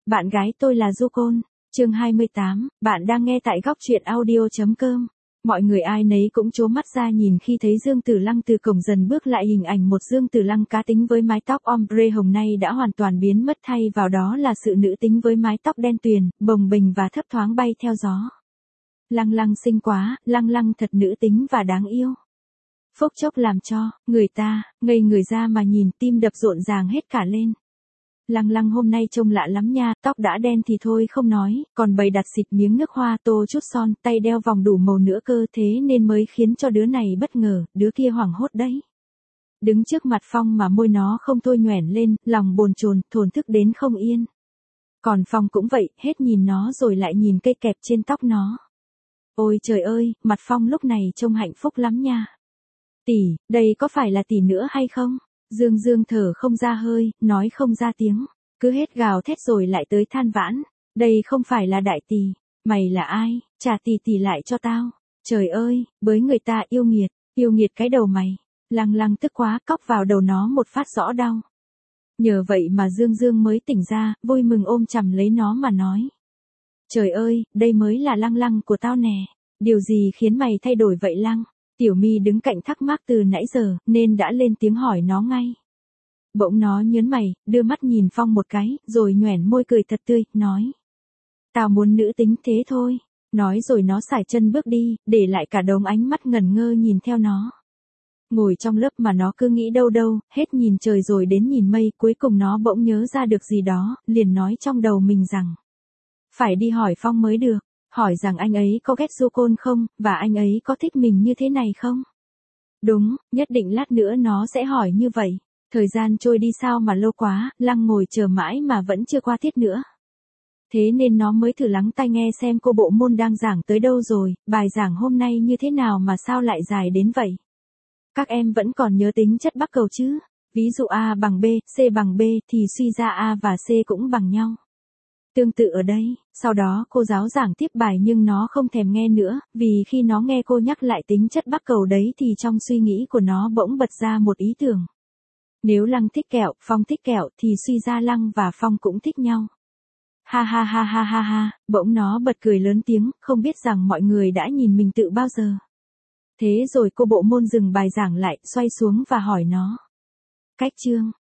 Bạn gái tôi là Du Côn. Chương 28, bạn đang nghe tại góc truyện audio.com. Mọi người ai nấy cũng trố mắt ra nhìn khi thấy Dương Tử Lăng từ cổng dần bước lại, hình ảnh một Dương Tử Lăng cá tính với mái tóc ombre hồng nay đã hoàn toàn biến mất, thay vào đó là sự nữ tính với mái tóc đen tuyền, bồng bềnh và thấp thoáng bay theo gió. Lăng Lăng xinh quá, Lăng Lăng thật nữ tính và đáng yêu. Phốc chốc làm cho người ta ngây người ra mà nhìn, tim đập rộn ràng hết cả lên. Lăng Lăng hôm nay trông lạ lắm nha, tóc đã đen thì thôi không nói, còn bày đặt xịt miếng nước hoa, tô chút son, tay đeo vòng đủ màu nữa cơ, thế nên mới khiến cho đứa này bất ngờ, đứa kia hoảng hốt đấy. Đứng trước mặt Phong mà môi nó không thôi nhoẻn lên, lòng bồn chồn, thổn thức đến không yên. Còn Phong cũng vậy, hết nhìn nó rồi lại nhìn cây kẹp trên tóc nó. Ôi trời ơi, mặt Phong lúc này trông hạnh phúc lắm nha. Tỷ, đây có phải là tỷ nữa hay không? Dương Dương thở không ra hơi, nói không ra tiếng, cứ hết gào thét rồi lại tới than vãn. Đây không phải là đại tỷ, mày là ai, trả tỷ lại cho tao. Trời ơi, bới người ta yêu nghiệt cái đầu mày. Lăng Lăng tức quá, cóc vào đầu nó một phát rõ đau. Nhờ vậy mà Dương Dương mới tỉnh ra, vui mừng ôm chầm lấy nó mà nói. Trời ơi, đây mới là Lăng Lăng của tao nè. Điều gì khiến mày thay đổi vậy Lăng? Tiểu My đứng cạnh thắc mắc từ nãy giờ, nên đã lên tiếng hỏi nó ngay. Bỗng nó nhớn mày, đưa mắt nhìn Phong một cái, rồi nhoẻn môi cười thật tươi, nói. Tao muốn nữ tính thế thôi. Nói rồi nó sải chân bước đi, để lại cả đống ánh mắt ngẩn ngơ nhìn theo nó. Ngồi trong lớp mà nó cứ nghĩ đâu, hết nhìn trời rồi đến nhìn mây, cuối cùng nó bỗng nhớ ra được gì đó, liền nói trong đầu mình rằng. Phải đi hỏi Phong mới được. Hỏi rằng anh ấy có ghét Du Côn không, và anh ấy có thích mình như thế này không? Đúng, nhất định lát nữa nó sẽ hỏi như vậy. Thời gian trôi đi sao mà lâu quá, Lăng ngồi chờ mãi mà vẫn chưa qua tiết nữa. Thế nên nó mới thử lắng tai nghe xem cô bộ môn đang giảng tới đâu rồi, bài giảng hôm nay như thế nào mà sao lại dài đến vậy. Các em vẫn còn nhớ tính chất bắc cầu chứ? Ví dụ A bằng B, C bằng B thì suy ra A và C cũng bằng nhau. Tương tự ở đây, sau đó cô giáo giảng tiếp bài nhưng nó không thèm nghe nữa, vì khi nó nghe cô nhắc lại tính chất bắc cầu đấy thì trong suy nghĩ của nó bỗng bật ra một ý tưởng. Nếu Lăng thích kẹo, Phong thích kẹo thì suy ra Lăng và Phong cũng thích nhau. Ha ha ha ha ha ha, bỗng nó bật cười lớn tiếng, không biết rằng mọi người đã nhìn mình tự bao giờ. Thế rồi cô bộ môn dừng bài giảng lại, xoay xuống và hỏi nó. Cách chương.